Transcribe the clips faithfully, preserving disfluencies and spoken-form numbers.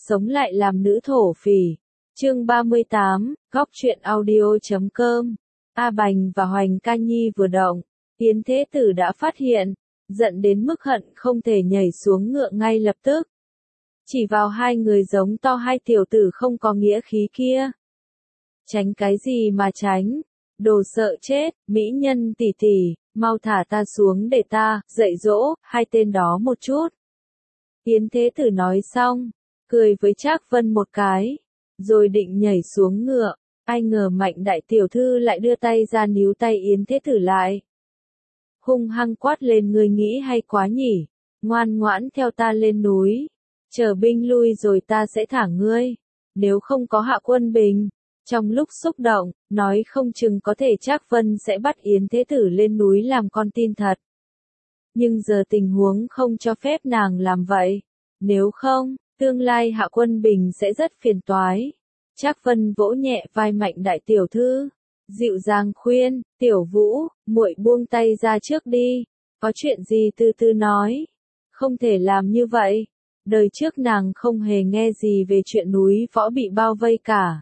sống lại làm nữ thổ phỉ. Chương ba mươi tám, góc truyện audio chấm com. A Bành và Hoành Ca Nhi vừa động, Yến Thế Tử đã phát hiện, giận đến mức hận không thể nhảy xuống ngựa ngay lập tức. Chỉ vào hai người giống to hai tiểu tử không có nghĩa khí kia. Tránh cái gì mà tránh, đồ sợ chết, mỹ nhân tỷ tỷ, mau thả ta xuống để ta dạy dỗ hai tên đó một chút. Yến Thế Tử nói xong, cười với Trác Vân một cái, rồi định nhảy xuống ngựa, ai ngờ Mạnh đại tiểu thư lại đưa tay ra níu tay Yến Thế Tử lại. Hung hăng quát lên, ngươi nghĩ hay quá nhỉ, ngoan ngoãn theo ta lên núi, chờ binh lui rồi ta sẽ thả ngươi, nếu không có Hạ Quân Bình. Trong lúc xúc động, nói không chừng có thể Trác Vân sẽ bắt Yến Thế Tử lên núi làm con tin thật. Nhưng giờ tình huống không cho phép nàng làm vậy, nếu không, tương lai Hạ Quân Bình sẽ rất phiền toái. Trác Vân vỗ nhẹ vai Mạnh đại tiểu thư, dịu dàng khuyên, "Tiểu Vũ, muội buông tay ra trước đi, có chuyện gì từ từ nói, không thể làm như vậy." Đời trước nàng không hề nghe gì về chuyện núi võ bị bao vây cả.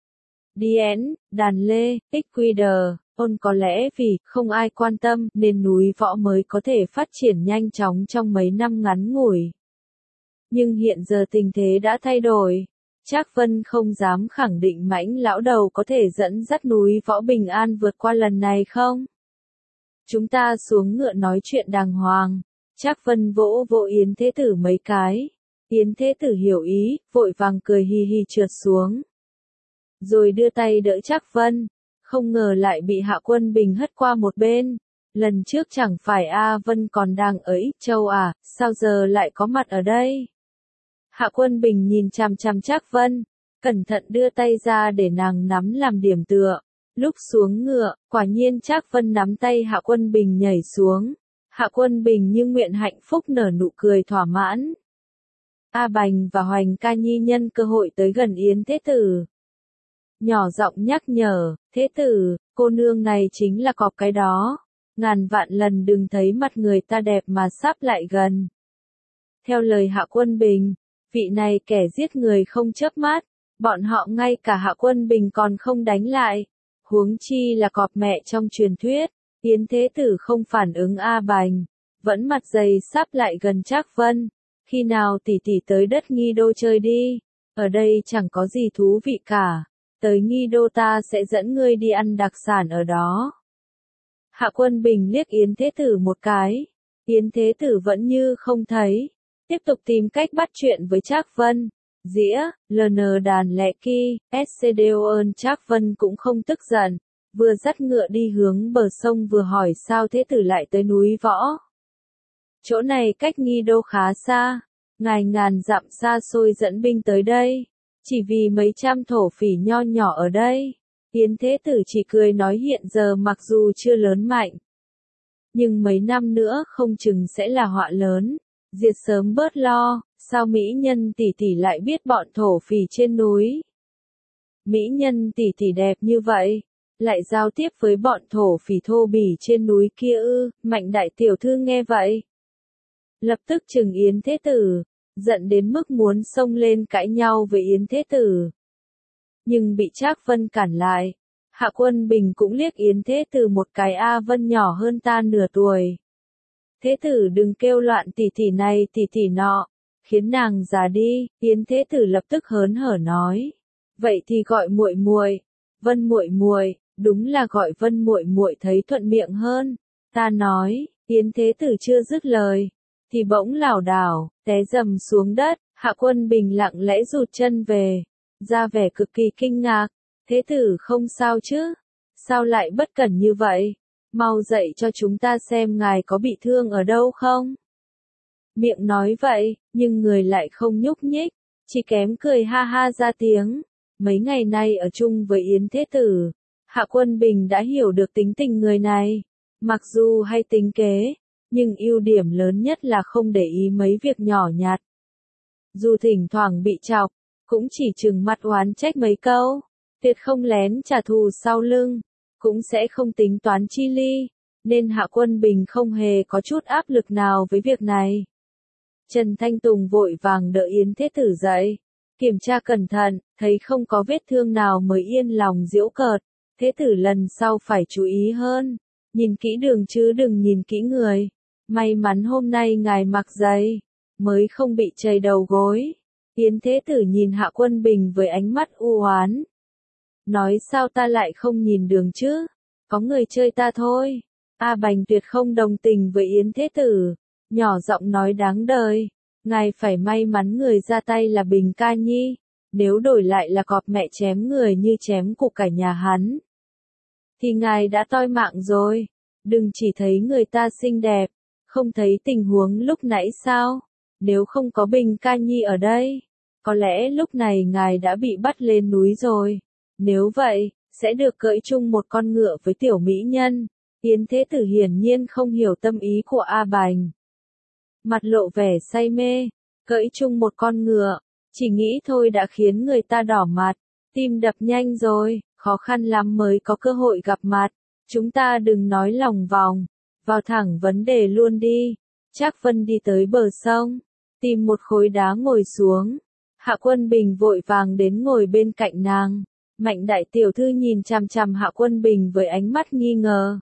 Điển, đàn lê, ích quy đờ, ôn có lẽ vì không ai quan tâm nên núi võ mới có thể phát triển nhanh chóng trong mấy năm ngắn ngủi. Nhưng hiện giờ tình thế đã thay đổi. Trác Vân không dám khẳng định Mãnh lão đầu có thể dẫn dắt núi võ bình an vượt qua lần này không? Chúng ta xuống ngựa nói chuyện đàng hoàng. Trác Vân vỗ vỗ Yến Thế Tử mấy cái. Yến Thế Tử hiểu ý, vội vàng cười hi hi trượt xuống. Rồi đưa tay đỡ Trác Vân, không ngờ lại bị Hạ Quân Bình hất qua một bên. Lần trước chẳng phải A Vân còn đang ở Ích Châu à, sao giờ lại có mặt ở đây? Hạ Quân Bình nhìn chằm chằm Trác Vân, cẩn thận đưa tay ra để nàng nắm làm điểm tựa. Lúc xuống ngựa, quả nhiên Trác Vân nắm tay Hạ Quân Bình nhảy xuống. Hạ Quân Bình như nguyện hạnh phúc nở nụ cười thỏa mãn. A Bành và Hoành Ca Nhi nhân cơ hội tới gần Yến Thế Tử. Nhỏ giọng nhắc nhở, "Thế Tử, cô nương này chính là cọp cái đó. Ngàn vạn lần đừng thấy mặt người ta đẹp mà sáp lại gần." Theo lời Hạ Quân Bình, vị này kẻ giết người không chớp mắt, bọn họ ngay cả Hạ Quân Bình còn không đánh lại. Huống chi là cọp mẹ trong truyền thuyết. Yến Thế Tử không phản ứng A Bành, vẫn mặt dày sáp lại gần Trác Vân. "Khi nào tỷ tỷ tới đất Nghi Đô chơi đi, ở đây chẳng có gì thú vị cả. Tới Nghi Đô ta sẽ dẫn ngươi đi ăn đặc sản ở đó." Hạ Quân Bình liếc Yến Thế Tử một cái. Yến Thế Tử vẫn như không thấy, tiếp tục tìm cách bắt chuyện với Trác Vân. Dĩa, lờ nờ đàn lẹ ki, ét xê đê ô ơn Trác Vân cũng không tức giận, vừa dắt ngựa đi hướng bờ sông vừa hỏi sao Thế Tử lại tới núi võ. "Chỗ này cách Nghi Đô khá xa, ngài ngàn dặm xa xôi dẫn binh tới đây, chỉ vì mấy trăm thổ phỉ nho nhỏ ở đây." Yến Thế Tử chỉ cười nói hiện giờ mặc dù chưa lớn mạnh, nhưng mấy năm nữa không chừng sẽ là họa lớn, diệt sớm bớt lo, sao mỹ nhân tỷ tỷ lại biết bọn thổ phỉ trên núi? Mỹ nhân tỷ tỷ đẹp như vậy, lại giao tiếp với bọn thổ phỉ thô bỉ trên núi kia ư? Mạnh đại tiểu thư nghe vậy, lập tức trừng Yến Thế Tử, giận đến mức muốn xông lên cãi nhau với Yến Thế Tử. Nhưng bị Trác Vân cản lại. Hạ Quân Bình cũng liếc Yến Thế Tử một cái, "A Vân nhỏ hơn ta nửa tuổi. Thế Tử đừng kêu loạn tỷ tỷ này tỷ tỷ nọ, khiến nàng già đi." Yến Thế Tử lập tức hớn hở nói, "Vậy thì gọi muội muội, Vân muội muội, đúng là gọi Vân muội muội thấy thuận miệng hơn." Ta nói, Yến Thế Tử chưa dứt lời, thì bỗng lảo đảo, té rầm xuống đất. Hạ Quân Bình lặng lẽ rụt chân về, ra vẻ cực kỳ kinh ngạc. "Thế Tử không sao chứ? Sao lại bất cẩn như vậy? Mau dậy cho chúng ta xem ngài có bị thương ở đâu không?" Miệng nói vậy, nhưng người lại không nhúc nhích, chỉ kém cười ha ha ra tiếng. Mấy ngày nay ở chung với Yến Thế Tử, Hạ Quân Bình đã hiểu được tính tình người này. Mặc dù hay tính kế, nhưng ưu điểm lớn nhất là không để ý mấy việc nhỏ nhặt. Dù thỉnh thoảng bị chọc, cũng chỉ trừng mặt oán trách mấy câu, tuyệt không lén trả thù sau lưng, cũng sẽ không tính toán chi ly, nên Hạ Quân Bình không hề có chút áp lực nào với việc này. Trần Thanh Tùng vội vàng đỡ Yến Thế Tử dậy, Kiểm tra cẩn thận, thấy không có vết thương nào mới yên lòng giễu cợt. Thế tử lần sau phải chú ý hơn. Nhìn kỹ đường chứ đừng nhìn kỹ người. May mắn hôm nay ngài mặc giày, mới không bị chảy đầu gối. Yến Thế Tử nhìn Hạ Quân Bình với ánh mắt u oán. Nói sao ta lại không nhìn đường chứ? Có người chơi ta thôi. A Bành tuyệt không đồng tình với Yến Thế Tử. Nhỏ giọng nói đáng đời. Ngài phải may mắn người ra tay là Bình Ca Nhi. Nếu đổi lại là cọp mẹ chém người như chém cụ cả nhà hắn, thì ngài đã toi mạng rồi. Đừng chỉ thấy người ta xinh đẹp, không thấy tình huống lúc nãy sao? Nếu không có Bình Ca Nhi ở đây, có lẽ lúc này ngài đã bị bắt lên núi rồi. Nếu vậy, sẽ được cưỡi chung một con ngựa với tiểu mỹ nhân. Yến Thế Tử hiển nhiên không hiểu tâm ý của A Bành. Mặt lộ vẻ say mê, cưỡi chung một con ngựa, chỉ nghĩ thôi đã khiến người ta đỏ mặt, tim đập nhanh rồi, khó khăn lắm mới có cơ hội gặp mặt. Chúng ta đừng nói lòng vòng, vào thẳng vấn đề luôn đi. Trác Vân đi tới bờ sông, tìm một khối đá ngồi xuống. Hạ Quân Bình vội vàng đến ngồi bên cạnh nàng. Mạnh đại tiểu thư nhìn chằm chằm Hạ Quân Bình với ánh mắt nghi ngờ.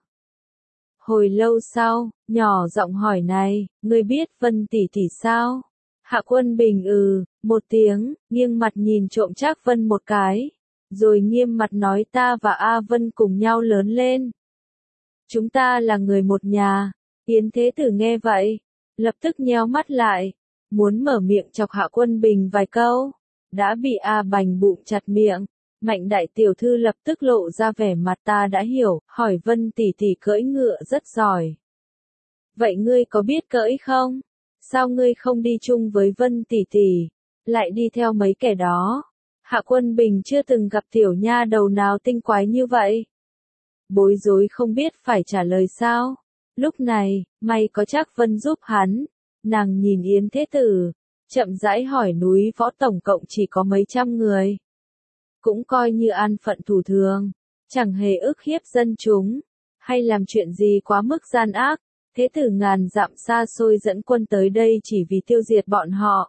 Hồi lâu sau, nhỏ giọng hỏi này, ngươi biết Vân tỷ tỷ sao? Hạ Quân Bình ừ, một tiếng, nghiêng mặt nhìn trộm Trác Vân một cái, rồi nghiêm mặt nói ta và A Vân cùng nhau lớn lên. Chúng ta là người một nhà. Yến Thế Tử nghe vậy, lập tức nheo mắt lại, muốn mở miệng chọc Hạ Quân Bình vài câu, đã bị A Bành bụng chặt miệng. Mạnh đại tiểu thư lập tức lộ ra vẻ mặt ta đã hiểu, hỏi Vân tỷ tỷ cưỡi ngựa rất giỏi. Vậy ngươi có biết cưỡi không? Sao ngươi không đi chung với Vân tỷ tỷ, lại đi theo mấy kẻ đó? Hạ Quân Bình chưa từng gặp tiểu nha đầu nào tinh quái như vậy. Bối rối không biết phải trả lời sao. Lúc này, may có Trác Vân giúp hắn. Nàng nhìn Yến Thế Tử, chậm rãi hỏi núi võ tổng cộng chỉ có mấy trăm người. Cũng coi như an phận thủ thường, chẳng hề ức hiếp dân chúng, hay làm chuyện gì quá mức gian ác. Thế Tử ngàn dặm xa xôi dẫn quân tới đây chỉ vì tiêu diệt bọn họ.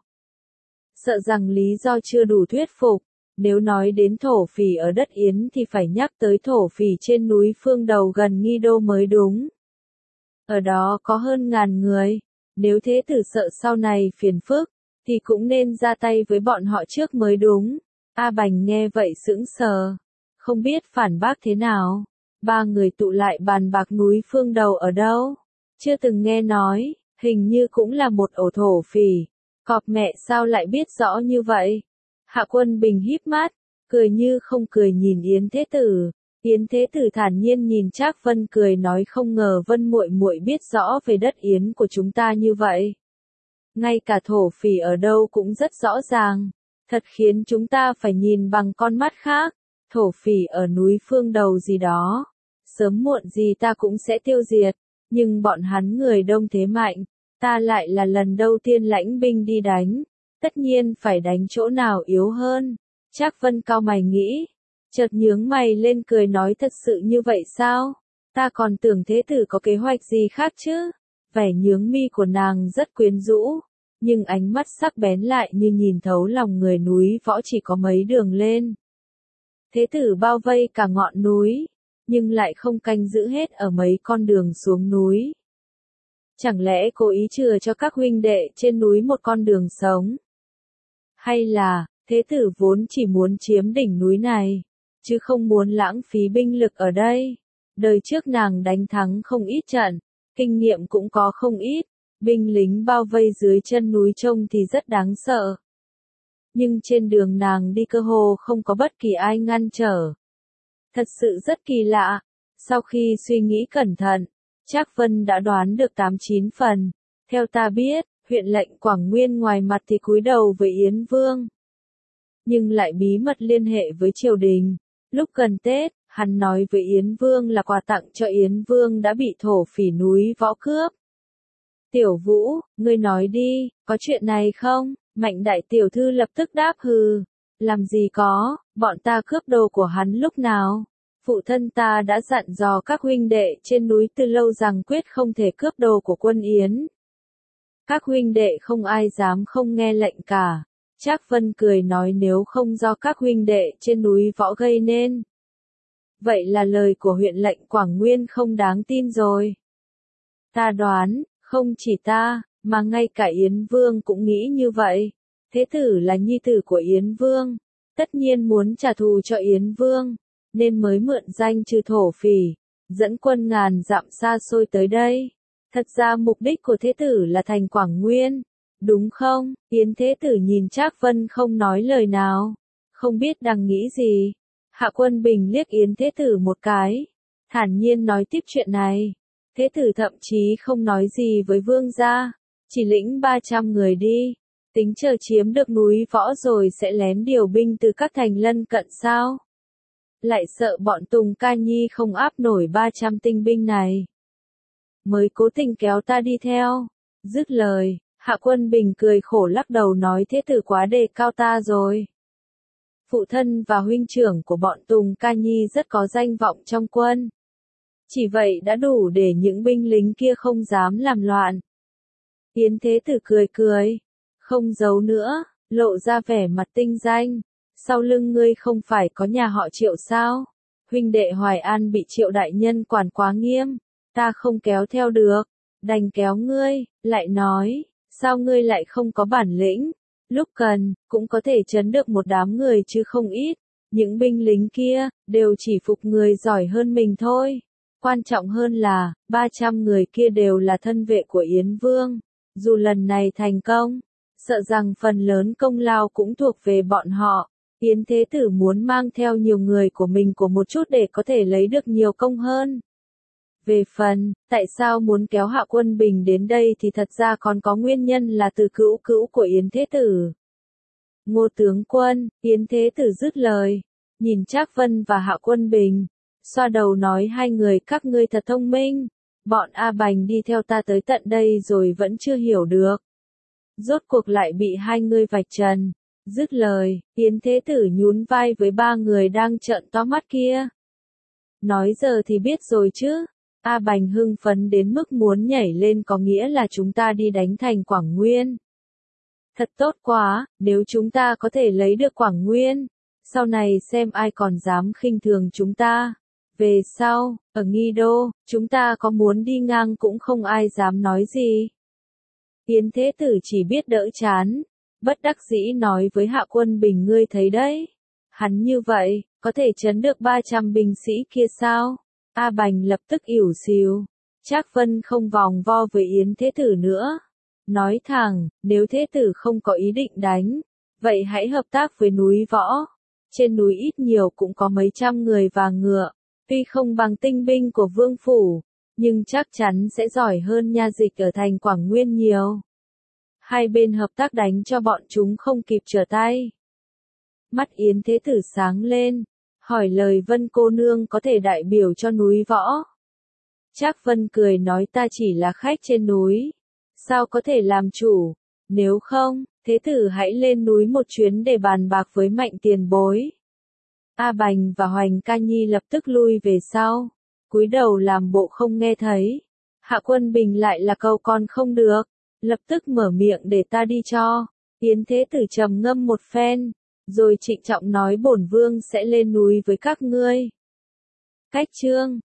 Sợ rằng lý do chưa đủ thuyết phục. Nếu nói đến thổ phỉ ở đất Yến thì phải nhắc tới thổ phỉ trên núi Phương Đầu gần Nghi Đô mới đúng. Ở đó có hơn ngàn người. Nếu Thế Tử sợ sau này phiền phức, thì cũng nên ra tay với bọn họ trước mới đúng. A Bành nghe vậy sững sờ, không biết phản bác thế nào. Ba người tụ lại bàn bạc núi Phương Đầu ở đâu. Chưa từng nghe nói, hình như cũng là một ổ thổ phỉ. Cọp mẹ sao lại biết rõ như vậy? Hạ Quân Bình híp mắt, cười như không cười nhìn Yến Thế Tử. Yến Thế Tử thản nhiên nhìn Trác Vân cười nói không ngờ Vân muội muội biết rõ về đất Yến của chúng ta như vậy. Ngay cả thổ phỉ ở đâu cũng rất rõ ràng. Thật khiến chúng ta phải nhìn bằng con mắt khác. Thổ phỉ ở núi Phương Đầu gì đó, sớm muộn gì ta cũng sẽ tiêu diệt. Nhưng bọn hắn người đông thế mạnh, ta lại là lần đầu tiên lãnh binh đi đánh. Tất nhiên phải đánh chỗ nào yếu hơn. Trác Vân cau mày nghĩ, chợt nhướng mày lên cười nói thật sự như vậy sao? Ta còn tưởng Thế Tử có kế hoạch gì khác chứ? Vẻ nhướng mi của nàng rất quyến rũ, nhưng ánh mắt sắc bén lại như nhìn thấu lòng người núi võ chỉ có mấy đường lên. Thế Tử bao vây cả ngọn núi, nhưng lại không canh giữ hết ở mấy con đường xuống núi. Chẳng lẽ cố ý chừa cho các huynh đệ trên núi một con đường sống? Hay là, Thế Tử vốn chỉ muốn chiếm đỉnh núi này, chứ không muốn lãng phí binh lực ở đây? Đời trước nàng đánh thắng không ít trận, kinh nghiệm cũng có không ít, binh lính bao vây dưới chân núi trông thì rất đáng sợ. Nhưng trên đường nàng đi cơ hồ không có bất kỳ ai ngăn trở. Thật sự rất kỳ lạ. Sau khi suy nghĩ cẩn thận, Trác Vân đã đoán được tám chín phần. Theo ta biết, huyện lệnh Quảng Nguyên ngoài mặt thì cúi đầu với Yến Vương, nhưng lại bí mật liên hệ với triều đình. Lúc gần Tết, hắn nói với Yến Vương là quà tặng cho Yến Vương đã bị thổ phỉ núi võ cướp. Tiểu Vũ, ngươi nói đi, có chuyện này không? Mạnh đại tiểu thư lập tức đáp hừ. Làm gì có, bọn ta cướp đồ của hắn lúc nào? Phụ thân ta đã dặn dò các huynh đệ trên núi từ lâu rằng quyết không thể cướp đồ của quân Yến. Các huynh đệ không ai dám không nghe lệnh cả. Trác Vân cười nói nếu không do các huynh đệ trên núi võ gây nên. Vậy là lời của huyện lệnh Quảng Nguyên không đáng tin rồi. Ta đoán, không chỉ ta, mà ngay cả Yến Vương cũng nghĩ như vậy. Thế tử là nhi tử của Yến Vương, tất nhiên muốn trả thù cho Yến Vương, nên mới mượn danh trừ thổ phỉ, dẫn quân ngàn dặm xa xôi tới đây. Thật ra mục đích của thế tử là thành Quảng Nguyên, đúng không? Yến thế tử nhìn Trác Vân không nói lời nào, không biết đang nghĩ gì. Hạ Quân Bình liếc Yến thế tử một cái, thản nhiên nói tiếp chuyện này. Thế tử thậm chí không nói gì với vương gia, chỉ lĩnh ba trăm người đi, tính chờ chiếm được núi võ rồi sẽ lén điều binh từ các thành lân cận sao? Lại sợ bọn Tùng Ca Nhi không áp nổi ba trăm tinh binh này, mới cố tình kéo ta đi theo. Dứt lời, Hạ Quân Bình cười khổ lắc đầu nói thế tử quá đề cao ta rồi. Phụ thân và huynh trưởng của bọn Tùng Ca Nhi rất có danh vọng trong quân. Chỉ vậy đã đủ để những binh lính kia không dám làm loạn. Yến thế tử cười cười, không giấu nữa, lộ ra vẻ mặt tinh danh. Sau lưng ngươi không phải có nhà họ Triệu sao? Huynh đệ Hoài An bị Triệu đại nhân quản quá nghiêm, ta không kéo theo được, đành kéo ngươi. Lại nói, sao ngươi lại không có bản lĩnh? Lúc cần, cũng có thể trấn được một đám người chứ không ít. Những binh lính kia, đều chỉ phục người giỏi hơn mình thôi. Quan trọng hơn là, ba trăm người kia đều là thân vệ của Yến Vương. Dù lần này thành công, sợ rằng phần lớn công lao cũng thuộc về bọn họ. Yến thế tử muốn mang theo nhiều người của mình của một chút để có thể lấy được nhiều công hơn. Về phần, tại sao muốn kéo Hạ Quân Bình đến đây thì thật ra còn có nguyên nhân là từ cữu cữu của Yến thế tử. Ngô tướng quân, Yến thế tử dứt lời, nhìn Trác Vân và Hạ Quân Bình, xoa đầu nói hai người các ngươi thật thông minh, bọn A Bành đi theo ta tới tận đây rồi vẫn chưa hiểu được. Rốt cuộc lại bị hai ngươi vạch trần. Dứt lời, Yến thế tử nhún vai với ba người đang trợn to mắt kia. Nói giờ thì biết rồi chứ. A Bành hưng phấn đến mức muốn nhảy lên có nghĩa là chúng ta đi đánh thành Quảng Nguyên. Thật tốt quá, nếu chúng ta có thể lấy được Quảng Nguyên, sau này xem ai còn dám khinh thường chúng ta. Về sau, ở Nghi Đô, chúng ta có muốn đi ngang cũng không ai dám nói gì. Yến thế tử chỉ biết đỡ chán, bất đắc dĩ nói với Hạ Quân Bình ngươi thấy đấy. Hắn như vậy, có thể trấn được ba trăm binh sĩ kia sao? A Bành lập tức ỉu xìu. Trác Vân không vòng vo với Yến thế tử nữa. Nói thẳng, nếu thế tử không có ý định đánh, vậy hãy hợp tác với núi võ. Trên núi ít nhiều cũng có mấy trăm người và ngựa, tuy không bằng tinh binh của vương phủ, nhưng chắc chắn sẽ giỏi hơn nha dịch ở thành Quảng Nguyên nhiều. Hai bên hợp tác đánh cho bọn chúng không kịp trở tay. Mắt Yến thế tử sáng lên, hỏi lời Vân cô nương có thể đại biểu cho núi võ. Trác Vân cười nói ta chỉ là khách trên núi, sao có thể làm chủ, nếu không, thế tử hãy lên núi một chuyến để bàn bạc với Mạnh tiền bối. A Bành và Hoành Ca Nhi lập tức lui về sau, cúi đầu làm bộ không nghe thấy. Hạ Quân Bình lại là câu con không được, lập tức mở miệng để ta đi cho. Yến thế tử trầm ngâm một phen, rồi trịnh trọng nói bổn vương sẽ lên núi với các ngươi. Cách chương